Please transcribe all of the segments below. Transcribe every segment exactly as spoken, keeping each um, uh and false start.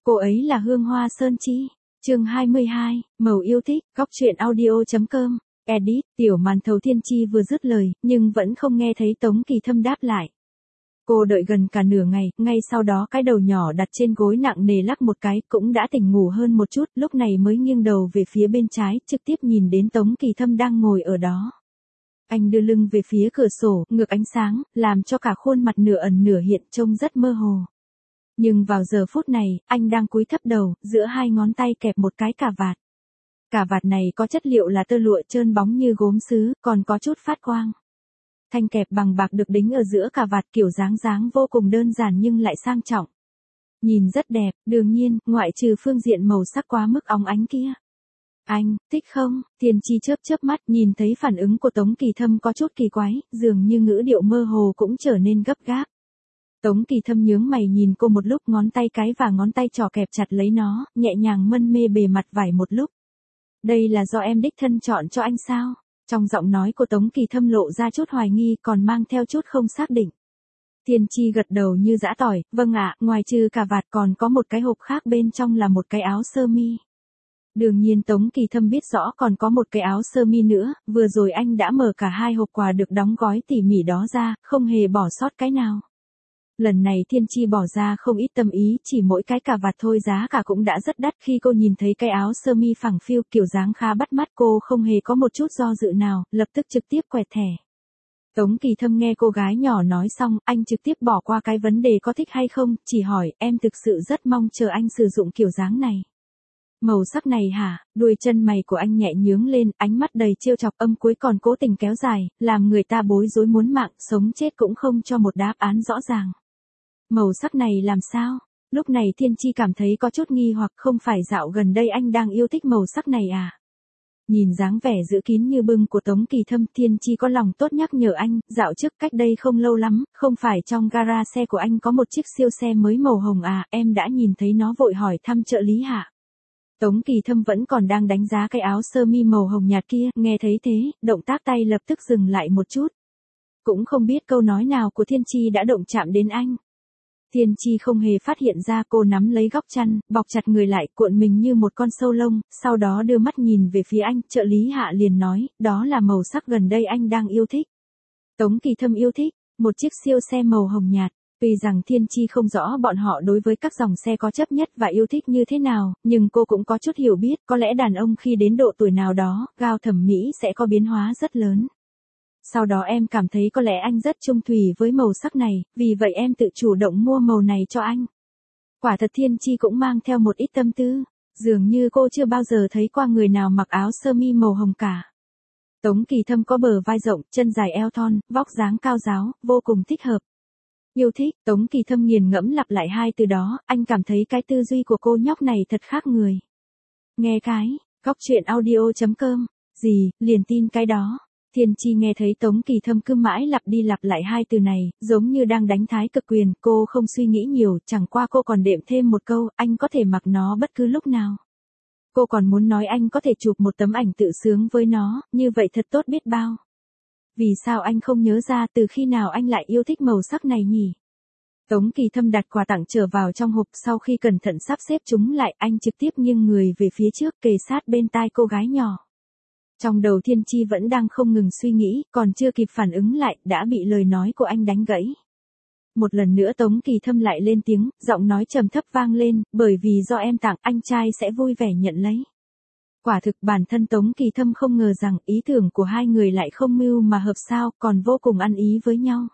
Cô ấy là Hương Hoa Sơn Chi. Chương hai mươi hai, màu yêu thích, góc truyện audio.com. Edit, tiểu màn thầu Thiên Chi vừa dứt lời, nhưng vẫn không nghe thấy Tống Kỳ Thâm đáp lại. Cô đợi gần cả nửa ngày, ngay sau đó cái đầu nhỏ đặt trên gối nặng nề lắc một cái, cũng đã tỉnh ngủ hơn một chút, lúc này mới nghiêng đầu về phía bên trái, trực tiếp nhìn đến Tống Kỳ Thâm đang ngồi ở đó. Anh đưa lưng về phía cửa sổ, ngược ánh sáng, làm cho cả khuôn mặt nửa ẩn nửa hiện trông rất mơ hồ. Nhưng vào giờ phút này, anh đang cúi thấp đầu, giữa hai ngón tay kẹp một cái cà vạt. Cà vạt này có chất liệu là tơ lụa trơn bóng như gốm sứ, còn có chút phát quang. Thanh kẹp bằng bạc được đính ở giữa cà vạt, kiểu dáng dáng vô cùng đơn giản nhưng lại sang trọng. Nhìn rất đẹp, đương nhiên, ngoại trừ phương diện màu sắc quá mức óng ánh kia. Anh, thích không? Thiên Chi chớp chớp mắt, nhìn thấy phản ứng của Tống Kỳ Thâm có chút kỳ quái, dường như ngữ điệu mơ hồ cũng trở nên gấp gáp. Tống Kỳ Thâm nhướng mày nhìn cô một lúc, ngón tay cái và ngón tay trỏ kẹp chặt lấy nó, nhẹ nhàng mân mê bề mặt vải một lúc. Đây là do em đích thân chọn cho anh sao? Trong giọng nói của Tống Kỳ Thâm lộ ra chút hoài nghi, còn mang theo chút không xác định. Thiên Chi gật đầu như giã tỏi, vâng ạ, ngoài trừ cà vạt còn có một cái hộp khác, bên trong là một cái áo sơ mi. Đương nhiên Tống Kỳ Thâm biết rõ còn có một cái áo sơ mi nữa, vừa rồi anh đã mở cả hai hộp quà được đóng gói tỉ mỉ đó ra, không hề bỏ sót cái nào. Lần này Thiên Chi bỏ ra không ít tâm ý, chỉ mỗi cái cà vạt thôi giá cả cũng đã rất đắt. Khi cô nhìn thấy cái áo sơ mi phẳng phiu kiểu dáng khá bắt mắt, cô không hề có một chút do dự nào, lập tức trực tiếp quẹt thẻ. Tống Kỳ Thâm nghe cô gái nhỏ nói xong, anh trực tiếp bỏ qua cái vấn đề có thích hay không, chỉ hỏi, em thực sự rất mong chờ anh sử dụng kiểu dáng này. Màu sắc này hả? Đuôi chân mày của anh nhẹ nhướng lên, ánh mắt đầy trêu chọc, âm cuối còn cố tình kéo dài, làm người ta bối rối muốn mạng, sống chết cũng không cho một đáp án rõ ràng. Màu sắc này làm sao? Lúc này Thiên Chi cảm thấy có chút nghi hoặc, không phải dạo gần đây anh đang yêu thích màu sắc này à? Nhìn dáng vẻ giữ kín như bưng của Tống Kỳ Thâm, Thiên Chi có lòng tốt nhắc nhở anh, dạo trước cách đây không lâu lắm, không phải trong gara xe của anh có một chiếc siêu xe mới màu hồng à, em đã nhìn thấy nó, vội hỏi thăm trợ lý hả? Tống Kỳ Thâm vẫn còn đang đánh giá cái áo sơ mi màu hồng nhạt kia, nghe thấy thế, động tác tay lập tức dừng lại một chút. Cũng không biết câu nói nào của Thiên Chi đã động chạm đến anh. Thiên Chi không hề phát hiện ra, cô nắm lấy góc chăn, bọc chặt người lại, cuộn mình như một con sâu lông, sau đó đưa mắt nhìn về phía anh, trợ lý Hạ liền nói, đó là màu sắc gần đây anh đang yêu thích. Tống Kỳ Thâm yêu thích, một chiếc siêu xe màu hồng nhạt. Tuy rằng Thiên Chi không rõ bọn họ đối với các dòng xe có chấp nhất và yêu thích như thế nào, nhưng cô cũng có chút hiểu biết, có lẽ đàn ông khi đến độ tuổi nào đó, gao thẩm mỹ sẽ có biến hóa rất lớn. Sau đó em cảm thấy có lẽ anh rất chung thủy với màu sắc này, vì vậy em tự chủ động mua màu này cho anh. Quả thật Thiên Chi cũng mang theo một ít tâm tư, dường như cô chưa bao giờ thấy qua người nào mặc áo sơ mi màu hồng cả. Tống Kỳ Thâm có bờ vai rộng, chân dài eo thon, vóc dáng cao ráo, vô cùng thích hợp. Yêu thích, Tống Kỳ Thâm nghiền ngẫm lặp lại hai từ đó, anh cảm thấy cái tư duy của cô nhóc này thật khác người. Nghe cái, góc truyện audio.com, gì, liền tin cái đó. Thiên Chi nghe thấy Tống Kỳ Thâm cứ mãi lặp đi lặp lại hai từ này, giống như đang đánh thái cực quyền, cô không suy nghĩ nhiều, chẳng qua cô còn đệm thêm một câu, anh có thể mặc nó bất cứ lúc nào. Cô còn muốn nói anh có thể chụp một tấm ảnh tự sướng với nó, như vậy thật tốt biết bao. Vì sao anh không nhớ ra từ khi nào anh lại yêu thích màu sắc này nhỉ? Tống Kỳ Thâm đặt quà tặng trở vào trong hộp, sau khi cẩn thận sắp xếp chúng lại, anh trực tiếp nghiêng người về phía trước, kề sát bên tai cô gái nhỏ. Trong đầu Thiên Chi vẫn đang không ngừng suy nghĩ, còn chưa kịp phản ứng lại, đã bị lời nói của anh đánh gãy. Một lần nữa Tống Kỳ Thâm lại lên tiếng, giọng nói trầm thấp vang lên, bởi vì do em tặng, anh trai sẽ vui vẻ nhận lấy. Quả thực bản thân Tống Kỳ Thâm không ngờ rằng ý tưởng của hai người lại không mưu mà hợp sao, còn vô cùng ăn ý với nhau.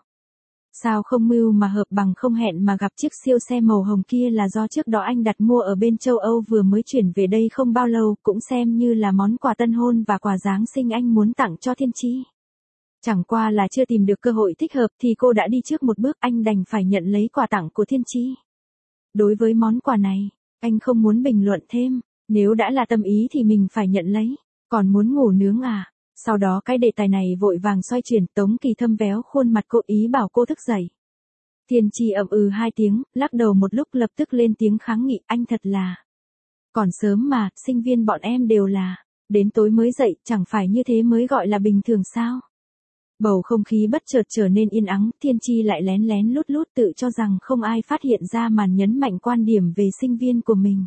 Sao không mưu mà hợp bằng không hẹn mà gặp chiếc siêu xe màu hồng kia là do trước đó anh đặt mua ở bên châu Âu vừa mới chuyển về đây không bao lâu, cũng xem như là món quà tân hôn và quà Giáng sinh anh muốn tặng cho Thiên Chi. Chẳng qua là chưa tìm được cơ hội thích hợp thì cô đã đi trước một bước, anh đành phải nhận lấy quà tặng của Thiên Chi. Đối với món quà này, anh không muốn bình luận thêm, nếu đã là tâm ý thì mình phải nhận lấy, còn muốn ngủ nướng à? Sau đó cái đề tài này vội vàng xoay chuyển, Tống Kỳ Thâm véo khuôn mặt cô, ý bảo cô thức dậy. Thiên Chi ậm ừ hai tiếng, lắc đầu một lúc lập tức lên tiếng kháng nghị, anh thật là. Còn sớm mà, sinh viên bọn em đều là, đến tối mới dậy, chẳng phải như thế mới gọi là bình thường sao? Bầu không khí bất chợt trở nên yên ắng, Thiên Chi lại lén lén lút lút tự cho rằng không ai phát hiện ra màn nhấn mạnh quan điểm về sinh viên của mình.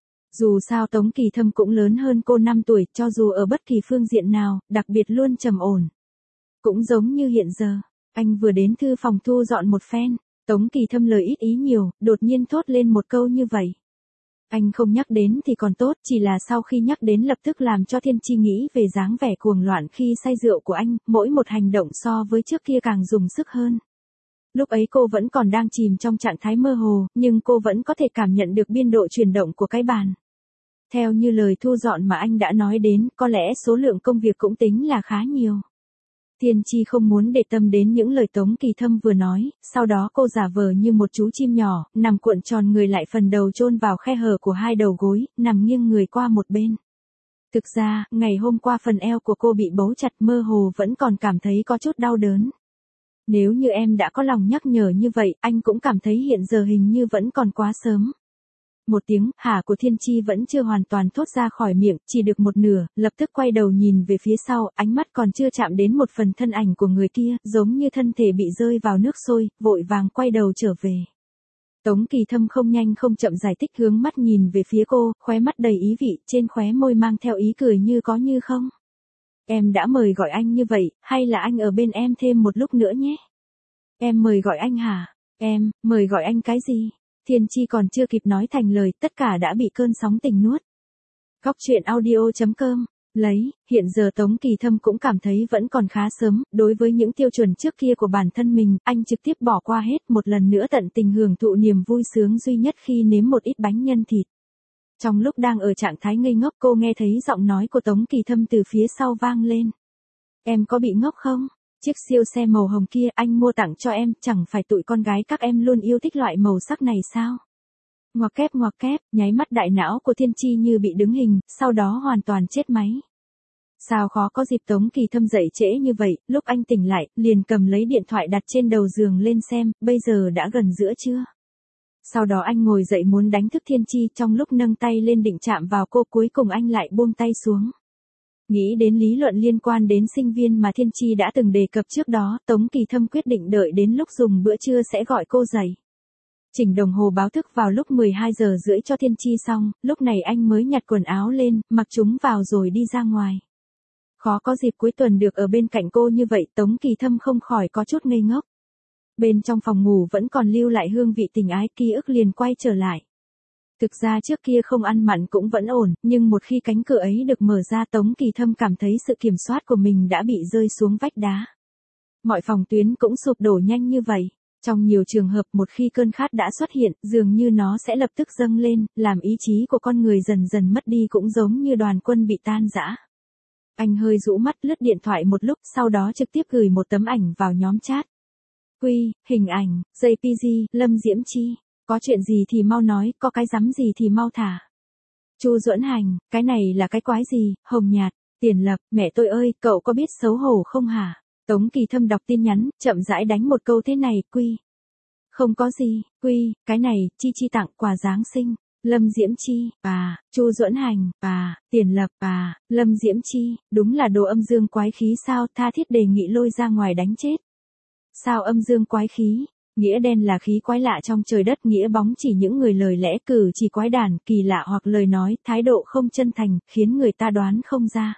Dù sao Tống Kỳ Thâm cũng lớn hơn cô năm tuổi, cho dù ở bất kỳ phương diện nào, đặc biệt luôn trầm ổn. Cũng giống như hiện giờ, anh vừa đến thư phòng thu dọn một phen, Tống Kỳ Thâm lời ít ý nhiều, đột nhiên thốt lên một câu như vậy. Anh không nhắc đến thì còn tốt, chỉ là sau khi nhắc đến lập tức làm cho Thiên Chi nghĩ về dáng vẻ cuồng loạn khi say rượu của anh, mỗi một hành động so với trước kia càng dùng sức hơn. Lúc ấy cô vẫn còn đang chìm trong trạng thái mơ hồ, nhưng cô vẫn có thể cảm nhận được biên độ chuyển động của cái bàn. Theo như lời thu dọn mà anh đã nói đến, có lẽ số lượng công việc cũng tính là khá nhiều. Thiên Chi không muốn để tâm đến những lời Tống Kỳ Thâm vừa nói, sau đó cô giả vờ như một chú chim nhỏ, nằm cuộn tròn người lại, phần đầu chôn vào khe hở của hai đầu gối, nằm nghiêng người qua một bên. Thực ra, ngày hôm qua phần eo của cô bị bấu chặt, mơ hồ vẫn còn cảm thấy có chút đau đớn. Nếu như em đã có lòng nhắc nhở như vậy, anh cũng cảm thấy hiện giờ hình như vẫn còn quá sớm. Một tiếng hả của Thiên Chi vẫn chưa hoàn toàn thốt ra khỏi miệng, chỉ được một nửa, lập tức quay đầu nhìn về phía sau, ánh mắt còn chưa chạm đến một phần thân ảnh của người kia, giống như thân thể bị rơi vào nước sôi, vội vàng quay đầu trở về. Tống Kỳ Thâm không nhanh không chậm giải thích, hướng mắt nhìn về phía cô, khóe mắt đầy ý vị, trên khóe môi mang theo ý cười như có như không. Em đã mời gọi anh như vậy, hay là anh ở bên em thêm một lúc nữa nhé? Em mời gọi anh hả? Em, mời gọi anh cái gì? Thiên Chi còn chưa kịp nói thành lời, tất cả đã bị cơn sóng tình nuốt. Góc truyện audio chấm com, lấy, hiện giờ Tống Kỳ Thâm cũng cảm thấy vẫn còn khá sớm, đối với những tiêu chuẩn trước kia của bản thân mình, anh trực tiếp bỏ qua hết, một lần nữa tận tình hưởng thụ niềm vui sướng duy nhất khi nếm một ít bánh nhân thịt. Trong lúc đang ở trạng thái ngây ngốc, cô nghe thấy giọng nói của Tống Kỳ Thâm từ phía sau vang lên. Em có bị ngốc không? Chiếc siêu xe màu hồng kia anh mua tặng cho em, chẳng phải tụi con gái các em luôn yêu thích loại màu sắc này sao? Ngoặc kép ngoặc kép, nháy mắt đại não của Thiên Chi như bị đứng hình, sau đó hoàn toàn chết máy. Sao khó có dịp Tống Kỳ Thâm dậy trễ như vậy, lúc anh tỉnh lại, liền cầm lấy điện thoại đặt trên đầu giường lên xem, bây giờ đã gần giữa trưa. Sau đó anh ngồi dậy muốn đánh thức Thiên Chi, trong lúc nâng tay lên định chạm vào cô, cuối cùng anh lại buông tay xuống. Nghĩ đến lý luận liên quan đến sinh viên mà Thiên Chi đã từng đề cập trước đó, Tống Kỳ Thâm quyết định đợi đến lúc dùng bữa trưa sẽ gọi cô dậy. Chỉnh đồng hồ báo thức vào lúc mười hai giờ rưỡi cho Thiên Chi xong, lúc này anh mới nhặt quần áo lên, mặc chúng vào rồi đi ra ngoài. Khó có dịp cuối tuần được ở bên cạnh cô như vậy, Tống Kỳ Thâm không khỏi có chút ngây ngốc. Bên trong phòng ngủ vẫn còn lưu lại hương vị tình ái, ký ức liền quay trở lại. Thực ra trước kia không ăn mặn cũng vẫn ổn, nhưng một khi cánh cửa ấy được mở ra, Tống Kỳ Thâm cảm thấy sự kiểm soát của mình đã bị rơi xuống vách đá. Mọi phòng tuyến cũng sụp đổ nhanh như vậy. Trong nhiều trường hợp, một khi cơn khát đã xuất hiện, dường như nó sẽ lập tức dâng lên, làm ý chí của con người dần dần mất đi, cũng giống như đoàn quân bị tan rã. Anh hơi rũ mắt lướt điện thoại một lúc, sau đó trực tiếp gửi một tấm ảnh vào nhóm chat. Quy, hình ảnh, jê pê giê, Lâm Diễm Chi. Có chuyện gì thì mau nói, có cái rắm gì thì mau thả. Chu Duẫn Hành, cái này là cái quái gì? Hồng Nhạt, Tiền Lập, mẹ tôi ơi, cậu có biết xấu hổ không hả? Tống Kỳ Thâm đọc tin nhắn, chậm rãi đánh một câu thế này, Quy. Không có gì, Quy, cái này, Chi Chi tặng quà Giáng sinh. Lâm Diễm Chi, bà, Chu Duẫn Hành, bà, Tiền Lập, bà, Lâm Diễm Chi, đúng là đồ âm dương quái khí sao, tha thiết đề nghị lôi ra ngoài đánh chết. Sao âm dương quái khí? Nghĩa đen là khí quái lạ trong trời đất, nghĩa bóng chỉ những người lời lẽ cử chỉ quái đản, kỳ lạ hoặc lời nói, thái độ không chân thành, khiến người ta đoán không ra.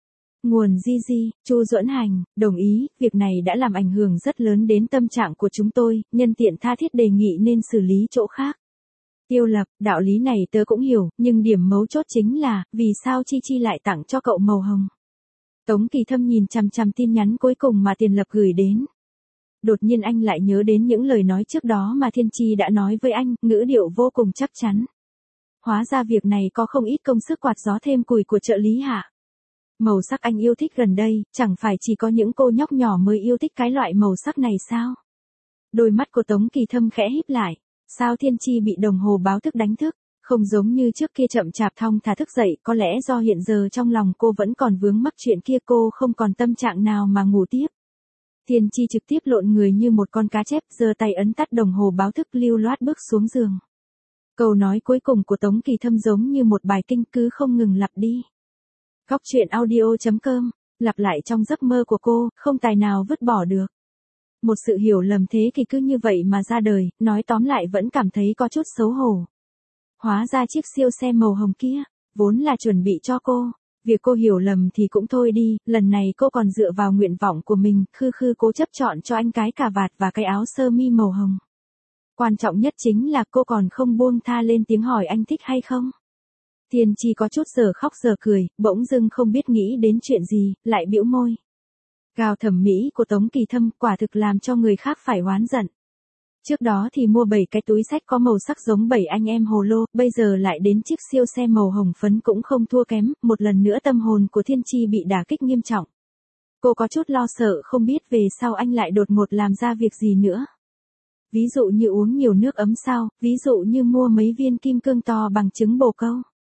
Nguồn Di Di, Chu Duẫn Hành, đồng ý, việc này đã làm ảnh hưởng rất lớn đến tâm trạng của chúng tôi, nhân tiện tha thiết đề nghị nên xử lý chỗ khác. Tiêu Lập, đạo lý này tớ cũng hiểu, nhưng điểm mấu chốt chính là, vì sao Chi Chi lại tặng cho cậu màu hồng? Tống Kỳ Thâm nhìn chằm chằm tin nhắn cuối cùng mà Tiền Lập gửi đến. Đột nhiên anh lại nhớ đến những lời nói trước đó mà Thiên Chi đã nói với anh, ngữ điệu vô cùng chắc chắn. Hóa ra việc này có không ít công sức quạt gió thêm củi của trợ lý hả? Màu sắc anh yêu thích gần đây, chẳng phải chỉ có những cô nhóc nhỏ mới yêu thích cái loại màu sắc này sao? Đôi mắt của Tống Kỳ Thâm khẽ híp lại. Sao Thiên Chi bị đồng hồ báo thức đánh thức? Không giống như trước kia chậm chạp thong thả thức dậy, có lẽ do hiện giờ trong lòng cô vẫn còn vướng mắc chuyện kia, cô không còn tâm trạng nào mà ngủ tiếp. Thiên Chi trực tiếp lộn người như một con cá chép, giơ tay ấn tắt đồng hồ báo thức, lưu loát bước xuống giường. Câu nói cuối cùng của Tống Kỳ Thâm giống như một bài kinh, cứ không ngừng lặp đi. Góc truyện audio chấm com Lặp lại trong giấc mơ của cô, không tài nào vứt bỏ được. Một sự hiểu lầm thế thì cứ như vậy mà ra đời, nói tóm lại vẫn cảm thấy có chút xấu hổ. Hóa ra chiếc siêu xe màu hồng kia, vốn là chuẩn bị cho cô. Việc cô hiểu lầm thì cũng thôi đi, lần này cô còn dựa vào nguyện vọng của mình, khư khư cố chấp chọn cho anh cái cà vạt và cái áo sơ mi màu hồng. Quan trọng nhất chính là cô còn không buông tha lên tiếng hỏi anh thích hay không. Thiên Chi có chút giờ khóc giờ cười, bỗng dưng không biết nghĩ đến chuyện gì, lại bĩu môi. Gào thẩm mỹ của Tống Kỳ Thâm quả thực làm cho người khác phải oán giận. Trước đó thì mua bảy cái túi xách có màu sắc giống bảy anh em hồ lô, bây giờ lại đến chiếc siêu xe màu hồng phấn cũng không thua kém, một lần nữa tâm hồn của Thiên Chi bị đả kích nghiêm trọng. Cô có chút lo sợ không biết về sau anh lại đột ngột làm ra việc gì nữa. Ví dụ như uống nhiều nước ấm sao, ví dụ như mua mấy viên kim cương to bằng trứng bồ câu.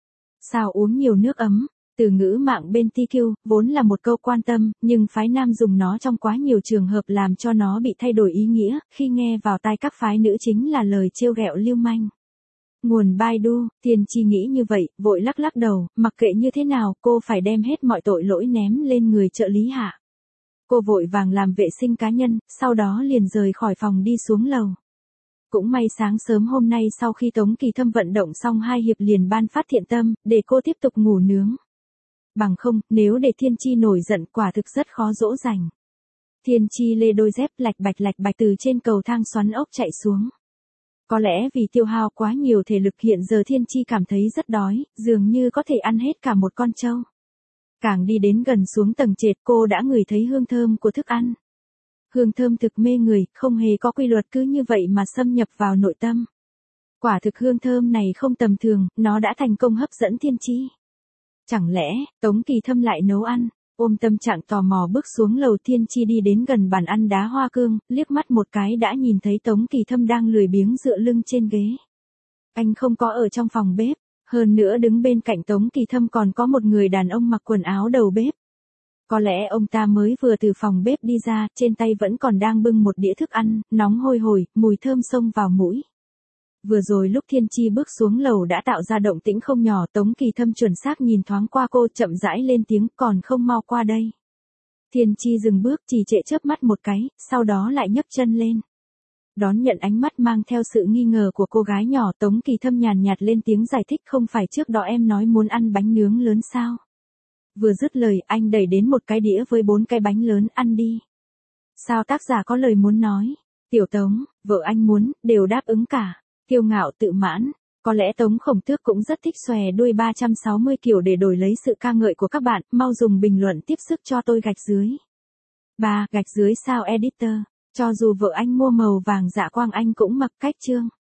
Sao uống nhiều nước ấm? Từ ngữ mạng bên tê quy, vốn là một câu quan tâm, nhưng phái nam dùng nó trong quá nhiều trường hợp làm cho nó bị thay đổi ý nghĩa, khi nghe vào tai các phái nữ chính là lời trêu ghẹo lưu manh. Nguồn Baidu, Thiên Chi nghĩ như vậy, vội lắc lắc đầu, mặc kệ như thế nào, cô phải đem hết mọi tội lỗi ném lên người trợ lý Hạ. Cô vội vàng làm vệ sinh cá nhân, sau đó liền rời khỏi phòng đi xuống lầu. Cũng may sáng sớm hôm nay sau khi Tống Kỳ Thâm vận động xong hai hiệp liền ban phát thiện tâm, để cô tiếp tục ngủ nướng. Bằng không, nếu để Thiên Chi nổi giận quả thực rất khó dỗ dành. Thiên Chi lê đôi dép lạch bạch lạch bạch từ trên cầu thang xoắn ốc chạy xuống. Có lẽ vì tiêu hao quá nhiều thể lực hiện giờ Thiên Chi cảm thấy rất đói, dường như có thể ăn hết cả một con trâu. Càng đi đến gần xuống tầng trệt cô đã ngửi thấy hương thơm của thức ăn. Hương thơm thực mê người, không hề có quy luật cứ như vậy mà xâm nhập vào nội tâm. Quả thực hương thơm này không tầm thường, nó đã thành công hấp dẫn Thiên Chi. Chẳng lẽ, Tống Kỳ Thâm lại nấu ăn? Ôm tâm trạng tò mò bước xuống lầu Thiên Chi đi đến gần bàn ăn đá hoa cương, liếc mắt một cái đã nhìn thấy Tống Kỳ Thâm đang lười biếng dựa lưng trên ghế. Anh không có ở trong phòng bếp, hơn nữa đứng bên cạnh Tống Kỳ Thâm còn có một người đàn ông mặc quần áo đầu bếp. Có lẽ ông ta mới vừa từ phòng bếp đi ra, trên tay vẫn còn đang bưng một đĩa thức ăn, nóng hôi hổi, mùi thơm xông vào mũi. Vừa rồi lúc Thiên Chi bước xuống lầu đã tạo ra động tĩnh không nhỏ, Tống Kỳ Thâm chuẩn xác nhìn thoáng qua cô chậm rãi lên tiếng, còn không mau qua đây. Thiên Chi dừng bước trì trệ chớp mắt một cái, sau đó lại nhấc chân lên. Đón nhận ánh mắt mang theo sự nghi ngờ của cô gái nhỏ, Tống Kỳ Thâm nhàn nhạt lên tiếng giải thích, không phải trước đó em nói muốn ăn bánh nướng lớn sao? Vừa dứt lời anh đẩy đến một cái đĩa với bốn cái bánh lớn, ăn đi. Sao tác giả có lời muốn nói? Tiểu Tống, vợ anh muốn, đều đáp ứng cả. Kiêu ngạo tự mãn, có lẽ Tống Khổng Tước cũng rất thích xòe đuôi ba trăm sáu mươi kiểu để đổi lấy sự ca ngợi của các bạn, mau dùng bình luận tiếp sức cho tôi gạch dưới. ba. Gạch dưới sao editor, cho dù vợ anh mua màu vàng dạ quang anh cũng mặc cách chương.